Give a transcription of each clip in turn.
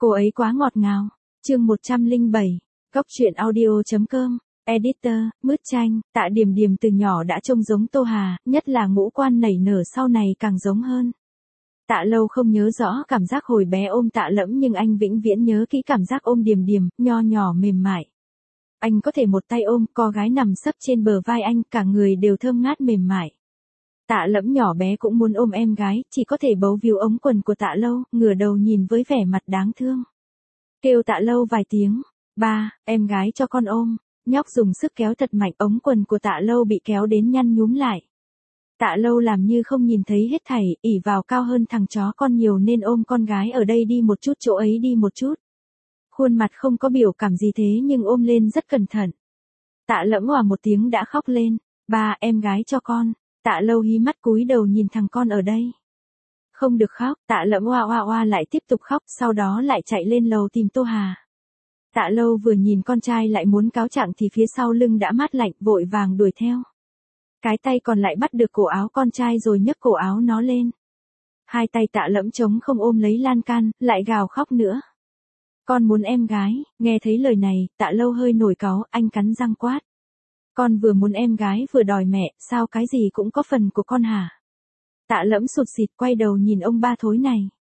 Cô ấy quá ngọt ngào. Chương 107. Góc truyện audio.com. Editor, Mứt Chanh. Tạ Điềm Điềm từ nhỏ đã trông giống Tô Hà, nhất là ngũ quan nảy nở sau này càng giống hơn. Tạ Lâu không nhớ rõ cảm giác hồi bé ôm Tạ Lẫm, nhưng anh vĩnh viễn nhớ kỹ cảm giác ôm Điềm Điềm, nho nhỏ mềm mại. Anh có thể một tay ôm, cô gái nằm sấp trên bờ vai anh, cả người đều thơm ngát mềm mại. Tạ Lẫm nhỏ bé cũng muốn ôm em gái, chỉ có thể bấu víu ống quần của Tạ Lâu, ngửa đầu nhìn với vẻ mặt đáng thương. Kêu Tạ Lâu vài tiếng, ba, em gái cho con ôm. Nhóc dùng sức kéo thật mạnh, ống quần của Tạ Lâu bị kéo đến nhăn nhúm lại. Tạ Lâu làm như không nhìn thấy hết thảy, ỷ vào cao hơn thằng chó con nhiều nên ôm con gái ở đây đi một chút, chỗ ấy đi một chút. Khuôn mặt không có biểu cảm gì thế nhưng ôm lên rất cẩn thận. Tạ Lẫm òa một tiếng đã khóc lên, ba, em gái cho con. Tạ Lâu hí mắt cúi đầu nhìn thằng con ở đây. Không được khóc, Tạ Lẫm oa oa oa lại tiếp tục khóc, sau đó lại chạy lên lầu tìm Tô Hà. Tạ Lâu vừa nhìn con trai lại muốn cáo trạng thì phía sau lưng đã mát lạnh, vội vàng đuổi theo. Cái tay còn lại bắt được cổ áo con trai rồi nhấc cổ áo nó lên. Hai tay Tạ Lẫm trống không ôm lấy lan can, lại gào khóc nữa. Con muốn em gái. Nghe thấy lời này, Tạ Lâu hơi nổi cáu, anh cắn răng quát. Con vừa muốn em gái vừa đòi mẹ, sao cái gì cũng có phần của con hả? Tạ Lẫm sụt sịt quay đầu nhìn ông ba thối này.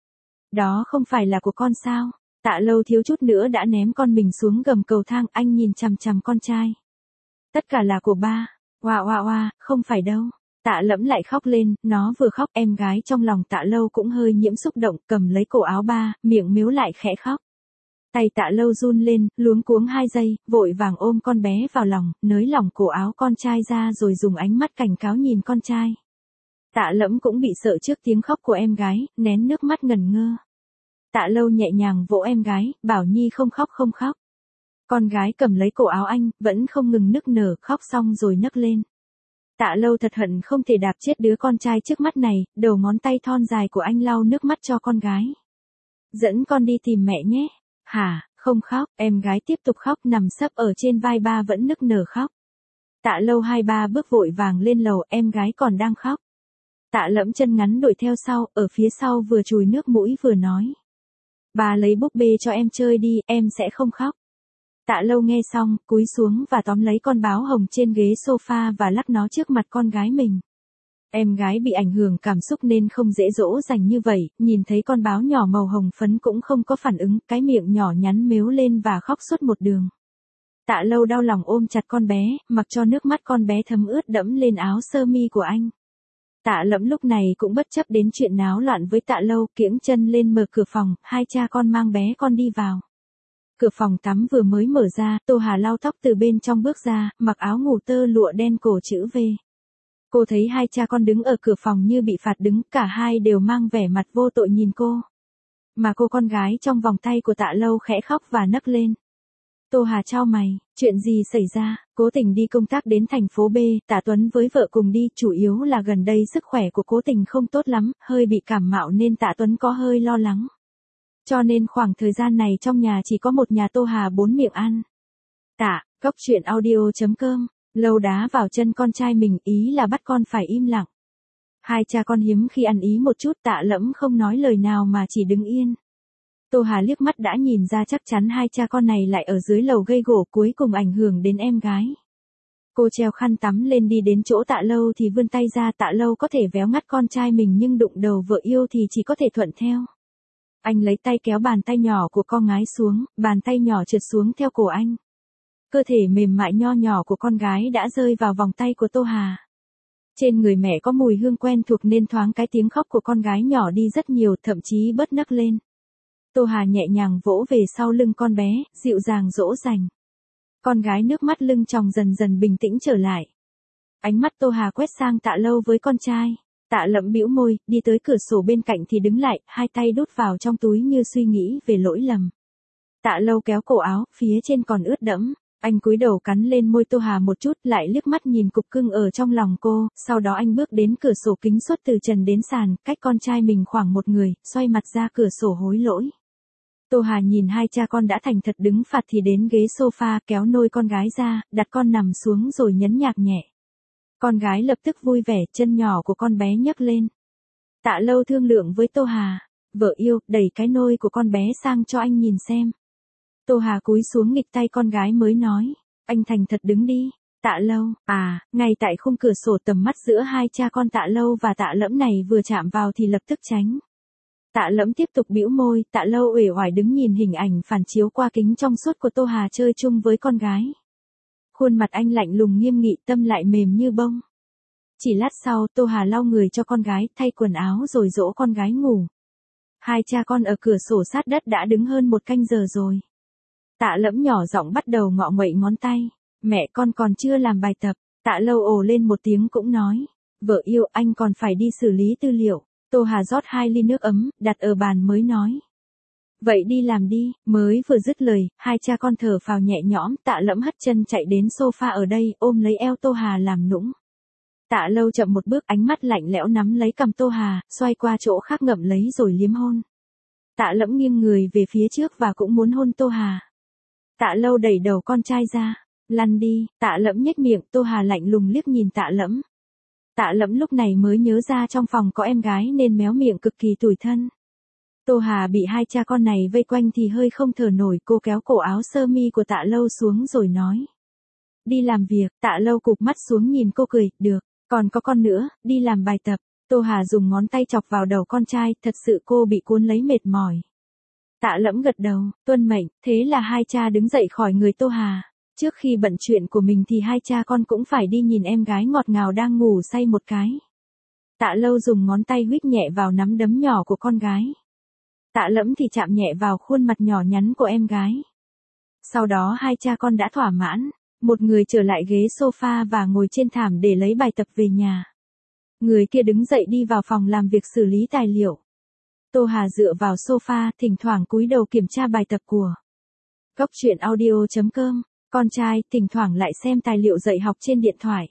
Đó không phải là của con sao? Tạ Lâu thiếu chút nữa đã ném con mình xuống gầm cầu thang, anh nhìn chằm chằm con trai. Tất cả là của ba. Oa oa oa, không phải đâu. Tạ Lẫm lại khóc lên, nó vừa khóc em gái trong lòng Tạ Lâu cũng hơi nhiễm xúc động, cầm lấy cổ áo ba, miệng mếu lại khẽ khóc. Tay Tạ Lâu run lên, luống cuống 2 giây, vội vàng ôm con bé vào lòng, nới lỏng cổ áo con trai ra rồi dùng ánh mắt cảnh cáo nhìn con trai. Tạ Lẫm cũng bị sợ trước tiếng khóc của em gái, nén nước mắt ngẩn ngơ. Tạ Lâu nhẹ nhàng vỗ em gái, bảo Nhi không khóc không khóc. Con gái cầm lấy cổ áo anh, vẫn không ngừng nức nở, khóc xong rồi nấc lên. Tạ Lâu thật hận không thể đạp chết đứa con trai trước mắt này, đầu ngón tay thon dài của anh lau nước mắt cho con gái. Dẫn con đi tìm mẹ nhé. Hả, không khóc, em gái tiếp tục khóc, nằm sấp ở trên vai ba vẫn nức nở khóc. Tạ Lâu 2-3 bước vội vàng lên lầu, em gái còn đang khóc. Tạ Lẫm chân ngắn đuổi theo sau, ở phía sau vừa chùi nước mũi vừa nói. Bà lấy búp bê cho em chơi đi, em sẽ không khóc. Tạ Lâu nghe xong, cúi xuống và tóm lấy con báo hồng trên ghế sofa và lắc nó trước mặt con gái mình. Em gái bị ảnh hưởng cảm xúc nên không dễ dỗ dành như vậy, nhìn thấy con báo nhỏ màu hồng phấn cũng không có phản ứng, cái miệng nhỏ nhắn mếu lên và khóc suốt một đường. Tạ Lâu đau lòng ôm chặt con bé, mặc cho nước mắt con bé thấm ướt đẫm lên áo sơ mi của anh. Tạ Lẫm lúc này cũng bất chấp đến chuyện náo loạn với Tạ Lâu, kiễng chân lên mở cửa phòng, hai cha con mang bé con đi vào. Cửa phòng tắm vừa mới mở ra, Tô Hà lau tóc từ bên trong bước ra, mặc áo ngủ tơ lụa đen cổ chữ V. Cô thấy hai cha con đứng ở cửa phòng như bị phạt đứng, cả hai đều mang vẻ mặt vô tội nhìn cô. Mà cô con gái trong vòng tay của Tạ Lâu khẽ khóc và nấc lên. Tô Hà chau mày, chuyện gì xảy ra? Cố Tình đi công tác đến thành phố B, Tạ Tuấn với vợ cùng đi, chủ yếu là gần đây sức khỏe của Cố Tình không tốt lắm, hơi bị cảm mạo nên Tạ Tuấn có hơi lo lắng. Cho nên khoảng thời gian này trong nhà chỉ có một nhà Tô Hà 4 miệng ăn. Tạ, góc truyện audio.com. Lâu đá vào chân con trai mình, ý là bắt con phải im lặng. Hai cha con hiếm khi ăn ý một chút, Tạ Lẫm không nói lời nào mà chỉ đứng yên. Tô Hà liếc mắt đã nhìn ra chắc chắn hai cha con này lại ở dưới lầu gây gổ, cuối cùng ảnh hưởng đến em gái. Cô treo khăn tắm lên đi đến chỗ Tạ Lâu thì vươn tay ra, Tạ Lâu có thể véo ngắt con trai mình nhưng đụng đầu vợ yêu thì chỉ có thể thuận theo. Anh lấy tay kéo bàn tay nhỏ của con gái xuống, bàn tay nhỏ trượt xuống theo cổ anh. Cơ thể mềm mại nho nhỏ của con gái đã rơi vào vòng tay của Tô Hà. Trên người mẹ có mùi hương quen thuộc nên thoáng cái tiếng khóc của con gái nhỏ đi rất nhiều, thậm chí bớt nấc lên. Tô Hà nhẹ nhàng vỗ về sau lưng con bé, dịu dàng dỗ dành. Con gái nước mắt lưng tròng dần dần bình tĩnh trở lại. Ánh mắt Tô Hà quét sang Tạ Lâu với con trai. Tạ Lẫm bĩu môi, đi tới cửa sổ bên cạnh thì đứng lại, hai tay đút vào trong túi như suy nghĩ về lỗi lầm. Tạ Lâu kéo cổ áo, phía trên còn ướt đẫm. Anh cúi đầu cắn lên môi Tô Hà một chút, lại liếc mắt nhìn cục cưng ở trong lòng cô, sau đó anh bước đến cửa sổ kính suốt từ trần đến sàn, cách con trai mình khoảng một người, xoay mặt ra cửa sổ hối lỗi. Tô Hà nhìn hai cha con đã thành thật đứng phạt thì đến ghế sofa, kéo nôi con gái ra, đặt con nằm xuống rồi nhấn nhạc nhẹ. Con gái lập tức vui vẻ, chân nhỏ của con bé nhấc lên. Tạ Lâu thương lượng với Tô Hà. Vợ yêu, đẩy cái nôi của con bé sang cho anh nhìn xem. Tô Hà cúi xuống nghịch tay con gái mới nói. Anh thành thật đứng đi. Tạ Lâu, ngay tại khung cửa sổ tầm mắt giữa hai cha con Tạ Lâu và Tạ Lẫm này vừa chạm vào thì lập tức tránh. Tạ Lẫm tiếp tục bĩu môi, Tạ Lâu uể oải đứng nhìn hình ảnh phản chiếu qua kính trong suốt của Tô Hà chơi chung với con gái. Khuôn mặt anh lạnh lùng nghiêm nghị, tâm lại mềm như bông. Chỉ lát sau, Tô Hà lau người cho con gái, thay quần áo rồi dỗ con gái ngủ. Hai cha con ở cửa sổ sát đất đã đứng hơn 1 canh giờ rồi. Tạ Lẫm nhỏ giọng bắt đầu ngọ nguậy ngón tay. Mẹ con còn chưa làm bài tập. Tạ Lâu ồ lên một tiếng cũng nói. Vợ yêu, anh còn phải đi xử lý tư liệu. Tô Hà rót 2 ly nước ấm, đặt ở bàn mới nói. Vậy đi làm đi. Mới vừa dứt lời, hai cha con thở phào nhẹ nhõm. Tạ Lẫm hất chân chạy đến sofa ở đây, ôm lấy eo Tô Hà làm nũng. Tạ Lâu chậm một bước, ánh mắt lạnh lẽo nắm lấy cằm Tô Hà, xoay qua chỗ khác ngậm lấy rồi liếm hôn. Tạ Lẫm nghiêng người về phía trước và cũng muốn hôn Tô Hà. Tạ Lâu đẩy đầu con trai ra. Lăn đi. Tạ Lẫm nhếch miệng. Tô Hà lạnh lùng liếc nhìn Tạ Lẫm. Tạ Lẫm lúc này mới nhớ ra trong phòng có em gái nên méo miệng cực kỳ tủi thân. Tô Hà bị hai cha con này vây quanh thì hơi không thở nổi, cô kéo cổ áo sơ mi của Tạ Lâu xuống rồi nói. Đi làm việc. Tạ Lâu cụp mắt xuống nhìn cô cười, được, còn có con nữa, đi làm bài tập. Tô Hà dùng ngón tay chọc vào đầu con trai, thật sự cô bị cuốn lấy mệt mỏi. Tạ Lẫm gật đầu, tuân mệnh, thế là hai cha đứng dậy khỏi người Tô Hà. Trước khi bận chuyện của mình thì hai cha con cũng phải đi nhìn em gái ngọt ngào đang ngủ say một cái. Tạ Lâu dùng ngón tay huých nhẹ vào nắm đấm nhỏ của con gái. Tạ Lẫm thì chạm nhẹ vào khuôn mặt nhỏ nhắn của em gái. Sau đó hai cha con đã thỏa mãn, một người trở lại ghế sofa và ngồi trên thảm để lấy bài tập về nhà. Người kia đứng dậy đi vào phòng làm việc xử lý tài liệu. Tô Hà dựa vào sofa, thỉnh thoảng cúi đầu kiểm tra bài tập của Góc Chuyện Audio.com. Con trai thỉnh thoảng lại xem tài liệu dạy học trên điện thoại.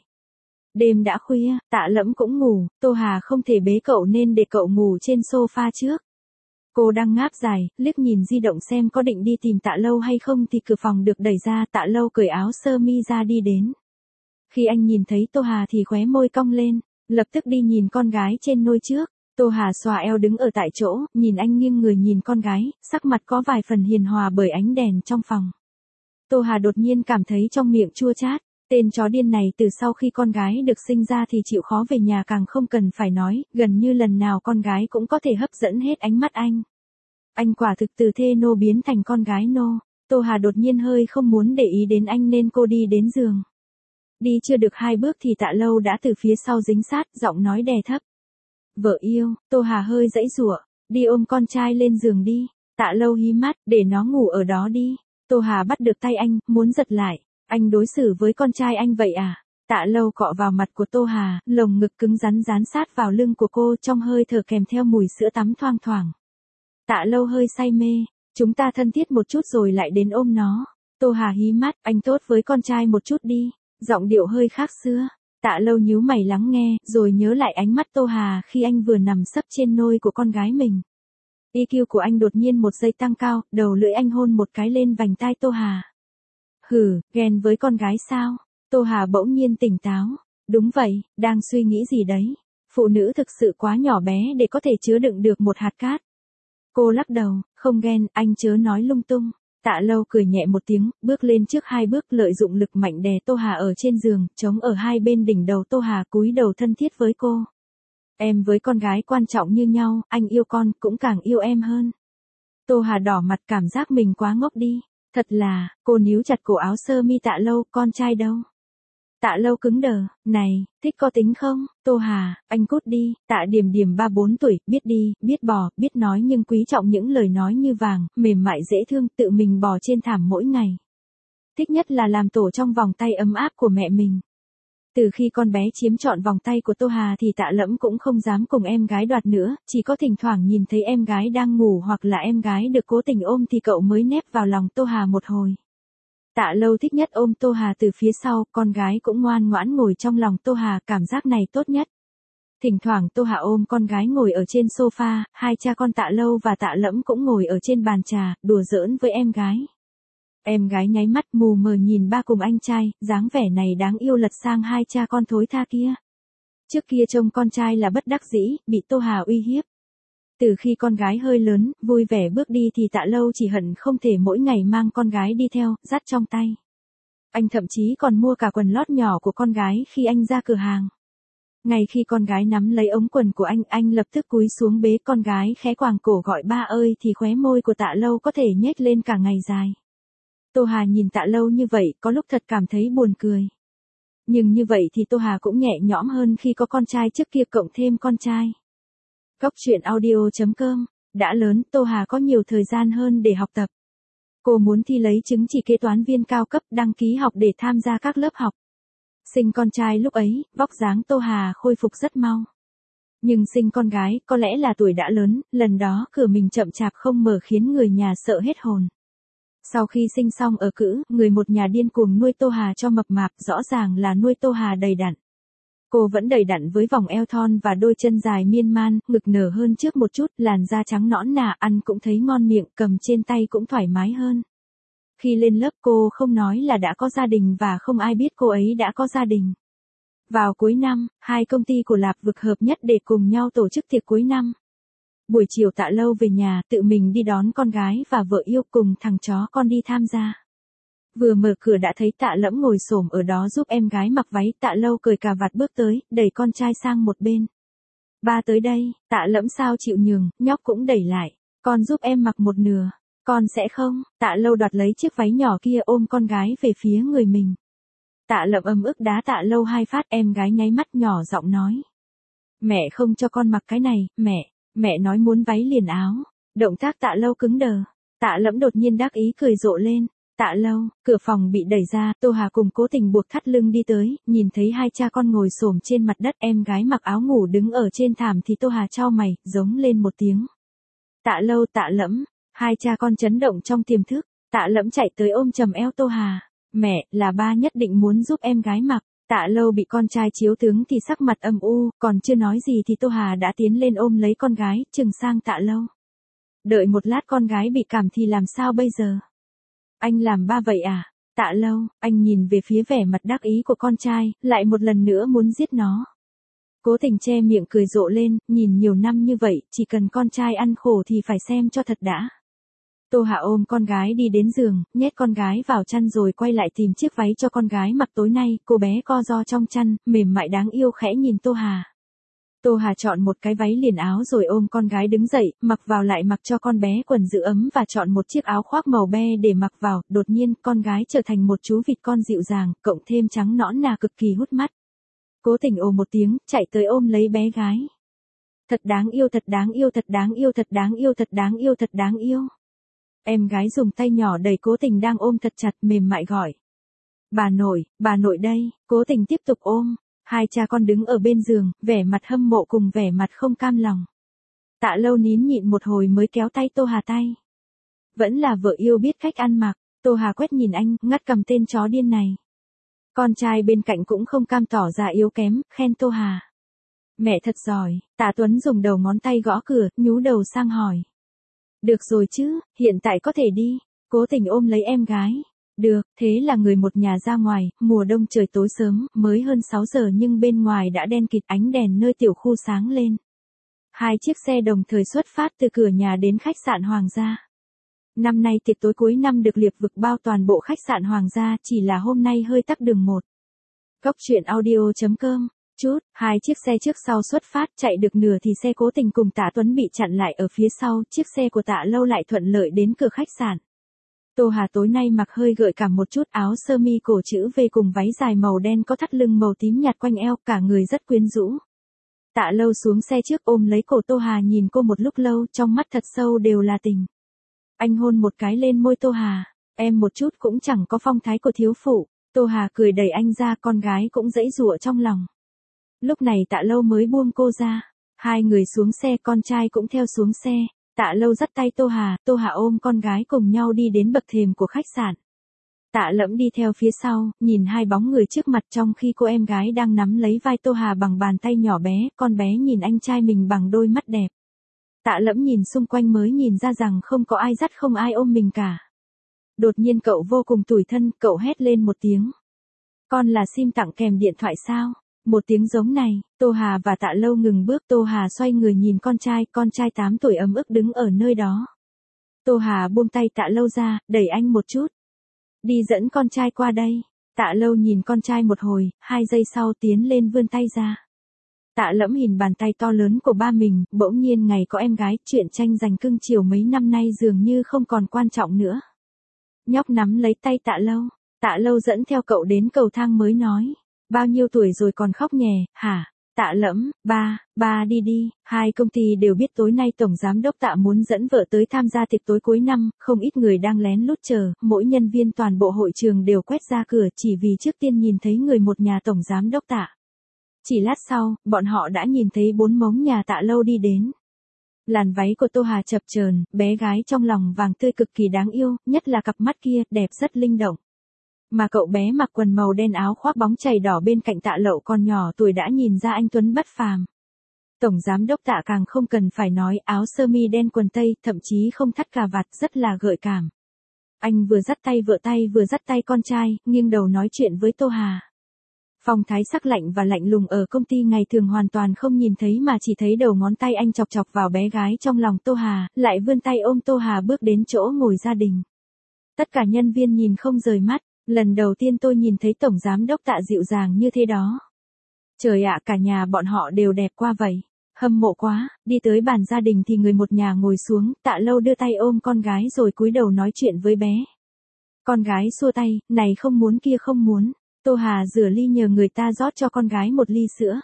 Đêm đã khuya, Tạ Lẫm cũng ngủ, Tô Hà không thể bế cậu nên để cậu ngủ trên sofa trước. Cô đang ngáp dài, liếc nhìn di động xem có định đi tìm Tạ Lâu hay không thì cửa phòng được đẩy ra, Tạ Lâu cởi áo sơ mi ra đi đến. Khi anh nhìn thấy Tô Hà thì khóe môi cong lên, lập tức đi nhìn con gái trên nôi trước. Tô Hà xòa eo đứng ở tại chỗ, nhìn anh nghiêng người nhìn con gái, sắc mặt có vài phần hiền hòa bởi ánh đèn trong phòng. Tô Hà đột nhiên cảm thấy trong miệng chua chát, tên chó điên này từ sau khi con gái được sinh ra thì chịu khó về nhà càng không cần phải nói, gần như lần nào con gái cũng có thể hấp dẫn hết ánh mắt anh. Anh quả thực từ thê nô biến thành con gái nô. Tô Hà đột nhiên hơi không muốn để ý đến anh nên cô đi đến giường. Đi chưa được 2 bước thì Tạ Lâu đã từ phía sau dính sát, giọng nói đè thấp. Vợ yêu. Tô Hà hơi giãy giụa, đi ôm con trai lên giường đi. Tạ Lâu hí mắt, để nó ngủ ở đó đi. Tô Hà bắt được tay anh, muốn giật lại. Anh đối xử với con trai anh vậy à? Tạ Lâu cọ vào mặt của Tô Hà, lồng ngực cứng rắn dán sát vào lưng của cô, trong hơi thở kèm theo mùi sữa tắm thoang thoảng. Tạ Lâu hơi say mê, chúng ta thân thiết một chút rồi lại đến ôm nó. Tô Hà hí mắt, anh tốt với con trai một chút đi, giọng điệu hơi khác xưa. Tạ Lâu nhíu mày lắng nghe, rồi nhớ lại ánh mắt Tô Hà khi anh vừa nằm sấp trên nôi của con gái mình. EQ của anh đột nhiên 1 giây tăng cao, đầu lưỡi anh hôn một cái lên vành tai Tô Hà. Hừ, ghen với con gái sao? Tô Hà bỗng nhiên tỉnh táo. Đúng vậy, đang suy nghĩ gì đấy? Phụ nữ thực sự quá nhỏ bé để có thể chứa đựng được một hạt cát. Cô lắc đầu, không ghen, anh chớ nói lung tung. Tạ Lâu cười nhẹ một tiếng, bước lên trước 2 bước, lợi dụng lực mạnh đè Tô Hà ở trên giường, chống ở hai bên đỉnh đầu Tô Hà, cúi đầu thân thiết với cô. Em với con gái quan trọng như nhau, anh yêu con, cũng càng yêu em hơn. Tô Hà đỏ mặt, cảm giác mình quá ngốc đi. Thật là, cô níu chặt cổ áo sơ mi Tạ Lâu, con trai đâu? Tạ Lâu cứng đờ, này, thích có tính không? Tô Hà, anh cút đi. Tạ Điềm Điềm 3-4 tuổi, biết đi, biết bò, biết nói nhưng quý trọng những lời nói như vàng, mềm mại dễ thương, tự mình bò trên thảm mỗi ngày. Thích nhất là làm tổ trong vòng tay ấm áp của mẹ mình. Từ khi con bé chiếm trọn vòng tay của Tô Hà thì Tạ Lẫm cũng không dám cùng em gái đoạt nữa, chỉ có thỉnh thoảng nhìn thấy em gái đang ngủ hoặc là em gái được cố tình ôm thì cậu mới nép vào lòng Tô Hà một hồi. Tạ Lâu thích nhất ôm Tô Hà từ phía sau, con gái cũng ngoan ngoãn ngồi trong lòng Tô Hà, cảm giác này tốt nhất. Thỉnh thoảng Tô Hà ôm con gái ngồi ở trên sofa, hai cha con Tạ Lâu và Tạ Lẫm cũng ngồi ở trên bàn trà, đùa giỡn với em gái. Em gái nháy mắt mù mờ nhìn ba cùng anh trai, dáng vẻ này đáng yêu lật sang hai cha con thối tha kia. Trước kia trông con trai là bất đắc dĩ, bị Tô Hà uy hiếp. Từ khi con gái hơi lớn, vui vẻ bước đi thì Tạ Lâu chỉ hận không thể mỗi ngày mang con gái đi theo, dắt trong tay. Anh thậm chí còn mua cả quần lót nhỏ của con gái khi anh ra cửa hàng. Ngay khi con gái nắm lấy ống quần của anh lập tức cúi xuống bế con gái khẽ quàng cổ gọi ba ơi thì khóe môi của Tạ Lâu có thể nhếch lên cả ngày dài. Tô Hà nhìn Tạ Lâu như vậy có lúc thật cảm thấy buồn cười. Nhưng như vậy thì Tô Hà cũng nhẹ nhõm hơn khi có con trai trước kia cộng thêm con trai. Cóc truyện audio.com, đã lớn Tô Hà có nhiều thời gian hơn để học tập. Cô muốn thi lấy chứng chỉ kế toán viên cao cấp đăng ký học để tham gia các lớp học. Sinh con trai lúc ấy, vóc dáng Tô Hà khôi phục rất mau. Nhưng sinh con gái, có lẽ là tuổi đã lớn, lần đó cửa mình chậm chạp không mở khiến người nhà sợ hết hồn. Sau khi sinh xong ở cữ, người một nhà điên cuồng nuôi Tô Hà cho mập mạp, rõ ràng là nuôi Tô Hà đầy đặn. Cô vẫn đầy đặn với vòng eo thon và đôi chân dài miên man, ngực nở hơn trước một chút, làn da trắng nõn nà, ăn cũng thấy ngon miệng, cầm trên tay cũng thoải mái hơn. Khi lên lớp cô không nói là đã có gia đình và không ai biết cô ấy đã có gia đình. Vào cuối năm, hai công ty của Lạp Vực hợp nhất để cùng nhau tổ chức tiệc cuối năm. Buổi chiều Tạ Lâu về nhà, tự mình đi đón con gái và vợ yêu cùng thằng chó con đi tham gia. Vừa mở cửa đã thấy Tạ Lẫm ngồi xổm ở đó giúp em gái mặc váy, Tạ Lâu cởi cà vạt bước tới, đẩy con trai sang một bên. Ba tới đây, Tạ Lẫm sao chịu nhường, nhóc cũng đẩy lại, con giúp em mặc một nửa. Con sẽ không, Tạ Lâu đoạt lấy chiếc váy nhỏ kia ôm con gái về phía người mình. Tạ Lẫm ấm ức đá Tạ Lâu hai phát, em gái nháy mắt nhỏ giọng nói. Mẹ không cho con mặc cái này, mẹ nói muốn váy liền áo. Động tác Tạ Lâu cứng đờ. Tạ Lẫm đột nhiên đắc ý cười rộ lên. Tạ Lâu, cửa phòng bị đẩy ra, Tô Hà cùng Cố Tình buộc thắt lưng đi tới, nhìn thấy hai cha con ngồi xổm trên mặt đất, em gái mặc áo ngủ đứng ở trên thảm thì Tô Hà chau mày, giống lên một tiếng. Tạ Lâu, Tạ Lẫm, hai cha con chấn động trong tiềm thức, Tạ Lẫm chạy tới ôm chầm eo Tô Hà, mẹ, là ba nhất định muốn giúp em gái mặc. Tạ Lâu bị con trai chiếu tướng thì sắc mặt âm u, còn chưa nói gì thì Tô Hà đã tiến lên ôm lấy con gái, chừng sang Tạ Lâu. Đợi một lát con gái bị cảm thì làm sao bây giờ? Anh làm ba vậy à? Tạ Lâu, anh nhìn về phía vẻ mặt đắc ý của con trai, lại một lần nữa muốn giết nó. Cố Tình che miệng cười rộ lên, nhìn nhiều năm như vậy, chỉ cần con trai ăn khổ thì phải xem cho thật đã. Tô Hà ôm con gái đi đến giường, nhét con gái vào chăn rồi quay lại tìm chiếc váy cho con gái mặc tối nay, cô bé co ro trong chăn, mềm mại đáng yêu khẽ nhìn Tô Hà. Tô Hà chọn một cái váy liền áo rồi ôm con gái đứng dậy, mặc vào lại mặc cho con bé quần giữ ấm và chọn một chiếc áo khoác màu be để mặc vào, đột nhiên con gái trở thành một chú vịt con dịu dàng, cộng thêm trắng nõn nà cực kỳ hút mắt. Cố Tình ồ một tiếng, chạy tới ôm lấy bé gái. Thật đáng yêu, thật đáng yêu, thật đáng yêu, thật đáng yêu, thật đáng yêu, thật đáng yêu. Em gái dùng tay nhỏ đẩy Cố Tình đang ôm thật chặt, mềm mại gọi. Bà nội đây, Cố Tình tiếp tục ôm. Hai cha con đứng ở bên giường, vẻ mặt hâm mộ cùng vẻ mặt không cam lòng. Tạ Lâu nín nhịn một hồi mới kéo tay Tô Hà tay. Vẫn là vợ yêu biết cách ăn mặc, Tô Hà quét nhìn anh, ngắt cầm tên chó điên này. Con trai bên cạnh cũng không cam tỏ ra yếu kém, khen Tô Hà. Mẹ thật giỏi, Tạ Tuấn dùng đầu ngón tay gõ cửa, nhú đầu sang hỏi. Được rồi chứ, hiện tại có thể đi. Cố Tình ôm lấy em gái. Được, thế là người một nhà ra ngoài, mùa đông trời tối sớm, mới hơn 6 giờ nhưng bên ngoài đã đen kịt, ánh đèn nơi tiểu khu sáng lên. Hai chiếc xe đồng thời xuất phát từ cửa nhà đến khách sạn Hoàng gia. Năm nay tiệc tối cuối năm được Liệp Vực bao toàn bộ khách sạn Hoàng gia, chỉ là hôm nay hơi tắc đường một. Cóc truyện audio.com, hai chiếc xe trước sau xuất phát, chạy được nửa thì xe Cố Tình cùng Tạ Tuấn bị chặn lại ở phía sau, chiếc xe của Tạ Lâu lại thuận lợi đến cửa khách sạn. Tô Hà tối nay mặc hơi gợi cảm một chút, áo sơ mi cổ chữ V cùng váy dài màu đen có thắt lưng màu tím nhạt quanh eo, cả người rất quyến rũ. Tạ Lâu xuống xe trước ôm lấy cổ Tô Hà, nhìn cô một lúc lâu, trong mắt thật sâu đều là tình. Anh hôn một cái lên môi Tô Hà, em một chút cũng chẳng có phong thái của thiếu phụ. Tô Hà cười đẩy anh ra, con gái cũng giãy giụa trong lòng. Lúc này Tạ Lâu mới buông cô ra, hai người xuống xe, con trai cũng theo xuống xe. Tạ Lâu dắt tay Tô Hà ôm con gái cùng nhau đi đến bậc thềm của khách sạn. Tạ Lẫm đi theo phía sau, nhìn hai bóng người trước mặt trong khi cô em gái đang nắm lấy vai Tô Hà bằng bàn tay nhỏ bé, con bé nhìn anh trai mình bằng đôi mắt đẹp. Tạ Lẫm nhìn xung quanh mới nhìn ra rằng không có ai dắt, không ai ôm mình cả. Đột nhiên cậu vô cùng tủi thân, cậu hét lên một tiếng. Con là sim tặng kèm điện thoại sao? Một tiếng giống này, Tô Hà và Tạ Lâu ngừng bước. Tô Hà xoay người nhìn con trai 8 tuổi ấm ức đứng ở nơi đó. Tô Hà buông tay Tạ Lâu ra, đẩy anh một chút. Đi dẫn con trai qua đây. Tạ Lâu nhìn con trai một hồi, 2 giây sau tiến lên vươn tay ra. Tạ Lẫm nhìn bàn tay to lớn của ba mình, bỗng nhiên ngày có em gái, chuyện tranh giành cưng chiều mấy năm nay dường như không còn quan trọng nữa. Nhóc nắm lấy tay Tạ Lâu. Tạ Lâu dẫn theo cậu đến cầu thang mới nói. Bao nhiêu tuổi rồi còn khóc nhè, hả? Tạ Lẫm, ba đi đi. Hai công ty đều biết tối nay Tổng Giám đốc Tạ muốn dẫn vợ tới tham gia tiệc tối cuối năm, không ít người đang lén lút chờ, mỗi nhân viên toàn bộ hội trường đều quét ra cửa chỉ vì trước tiên nhìn thấy người một nhà Tổng Giám đốc Tạ. Chỉ lát sau, bọn họ đã nhìn thấy 4 mống nhà Tạ Lâu đi đến. Làn váy của Tô Hà chập chờn, bé gái trong lòng vàng tươi cực kỳ đáng yêu, nhất là cặp mắt kia, đẹp rất linh động. Mà cậu bé mặc quần màu đen áo khoác bóng chày đỏ bên cạnh Tạ Lậu còn nhỏ tuổi đã nhìn ra anh tuấn bất phàm. Tổng Giám đốc Tạ càng không cần phải nói, áo sơ mi đen quần tây, thậm chí không thắt cà vạt, rất là gợi cảm. Anh vừa dắt tay vợ vừa dắt tay con trai, nghiêng đầu nói chuyện với Tô Hà. Phong thái sắc lạnh và lạnh lùng ở công ty ngày thường hoàn toàn không nhìn thấy mà chỉ thấy đầu ngón tay anh chọc chọc vào bé gái trong lòng Tô Hà, lại vươn tay ôm Tô Hà bước đến chỗ ngồi gia đình. Tất cả nhân viên nhìn không rời mắt, lần đầu tiên tôi nhìn thấy Tổng Giám đốc Tạ dịu dàng như thế đó. Trời ạ, cả nhà bọn họ đều đẹp qua vậy. Hâm mộ quá. Đi tới bàn gia đình thì người một nhà ngồi xuống, Tạ Lâu đưa tay ôm con gái rồi cúi đầu nói chuyện với bé. Con gái xua tay, này không muốn kia không muốn. Tô Hà rửa ly nhờ người ta rót cho con gái một ly sữa.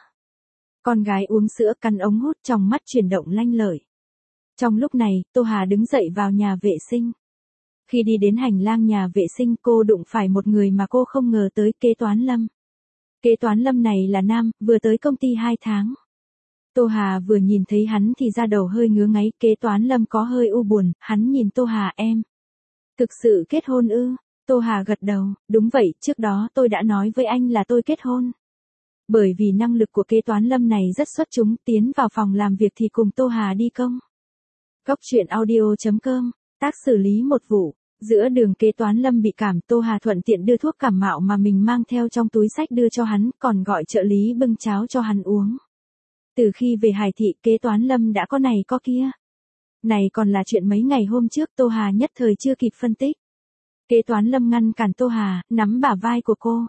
Con gái uống sữa cắn ống hút trong mắt chuyển động lanh lợi. Trong lúc này, Tô Hà đứng dậy vào nhà vệ sinh. Khi đi đến hành lang nhà vệ sinh cô đụng phải một người mà cô không ngờ tới, Kế Toán Lâm. Kế Toán Lâm này là nam, vừa tới công ty 2 tháng. Tô Hà vừa nhìn thấy hắn thì da đầu hơi ngứa ngáy, Kế Toán Lâm có hơi u buồn, hắn nhìn Tô Hà em. Thực sự kết hôn ư? Tô Hà gật đầu, đúng vậy, trước đó tôi đã nói với anh là tôi kết hôn. Bởi vì năng lực của Kế Toán Lâm này rất xuất chúng, tiến vào phòng làm việc thì cùng Tô Hà đi công. Cóc truyện audio.com, tác xử lý một vụ. Giữa đường Kế Toán Lâm bị cảm, Tô Hà thuận tiện đưa thuốc cảm mạo mà mình mang theo trong túi xách đưa cho hắn, còn gọi trợ lý bưng cháo cho hắn uống. Từ khi về Hải Thị, Kế Toán Lâm đã có này có kia. Này còn là chuyện mấy ngày hôm trước, Tô Hà nhất thời chưa kịp phân tích. Kế Toán Lâm ngăn cản Tô Hà, nắm bả vai của cô.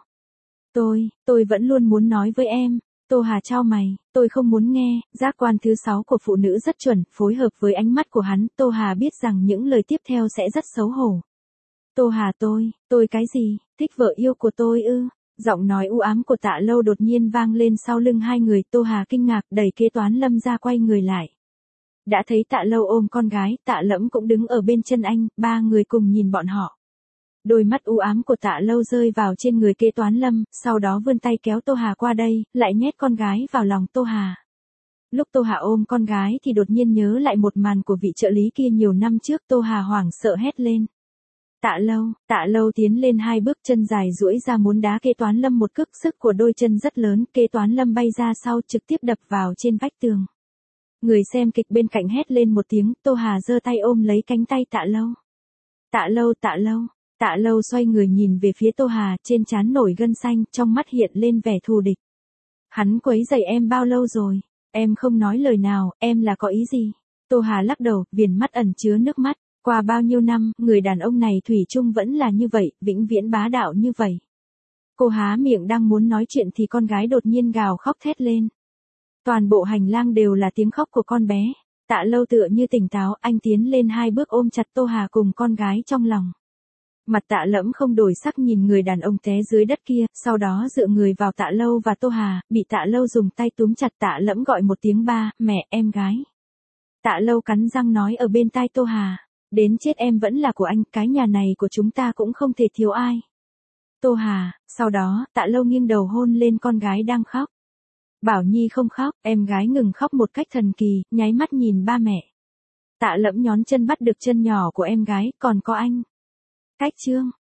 Tôi vẫn luôn muốn nói với em. Tô Hà chau mày, tôi không muốn nghe. Giác quan thứ 6 của phụ nữ rất chuẩn, phối hợp với ánh mắt của hắn, Tô Hà biết rằng những lời tiếp theo sẽ rất xấu hổ. Tô Hà, tôi cái gì, thích vợ yêu của tôi ư? Giọng nói u ám của Tạ Lâu đột nhiên vang lên sau lưng hai người, Tô Hà kinh ngạc đẩy Kế Toán Lâm ra quay người lại. Đã thấy Tạ Lâu ôm con gái, Tạ Lẫm cũng đứng ở bên chân anh, ba người cùng nhìn bọn họ. Đôi mắt u ám của Tạ Lâu rơi vào trên người Kế Toán Lâm, sau đó vươn tay kéo Tô Hà qua đây, lại nhét con gái vào lòng Tô Hà. Lúc Tô Hà ôm con gái thì đột nhiên nhớ lại một màn của vị trợ lý kia nhiều năm trước, Tô Hà hoảng sợ hét lên. Tạ Lâu tiến lên 2 bước, chân dài duỗi ra muốn đá Kế Toán Lâm một cước, sức của đôi chân rất lớn, Kế Toán Lâm bay ra sau trực tiếp đập vào trên vách tường. Người xem kịch bên cạnh hét lên một tiếng, Tô Hà giơ tay ôm lấy cánh tay Tạ Lâu. Tạ Lâu xoay người nhìn về phía Tô Hà, trên trán nổi gân xanh, trong mắt hiện lên vẻ thù địch. Hắn quấy rầy em bao lâu rồi? Em không nói lời nào, em là có ý gì? Tô Hà lắc đầu, viền mắt ẩn chứa nước mắt. Qua bao nhiêu năm, người đàn ông này thủy chung vẫn là như vậy, vĩnh viễn bá đạo như vậy. Cô há miệng đang muốn nói chuyện thì con gái đột nhiên gào khóc thét lên. Toàn bộ hành lang đều là tiếng khóc của con bé. Tạ Lâu tựa như tỉnh táo, anh tiến lên 2 bước ôm chặt Tô Hà cùng con gái trong lòng. Mặt Tạ Lẫm không đổi sắc nhìn người đàn ông té dưới đất kia, sau đó dựa người vào Tạ Lâu và Tô Hà, bị Tạ Lâu dùng tay túm chặt. Tạ Lẫm gọi một tiếng ba, mẹ, em gái. Tạ Lâu cắn răng nói ở bên tai Tô Hà, đến chết em vẫn là của anh, cái nhà này của chúng ta cũng không thể thiếu ai. Tô Hà, sau đó, Tạ Lâu nghiêng đầu hôn lên con gái đang khóc. Bảo Nhi không khóc, em gái ngừng khóc một cách thần kỳ, nháy mắt nhìn ba mẹ. Tạ Lẫm nhón chân bắt được chân nhỏ của em gái, còn có anh. Cách chương.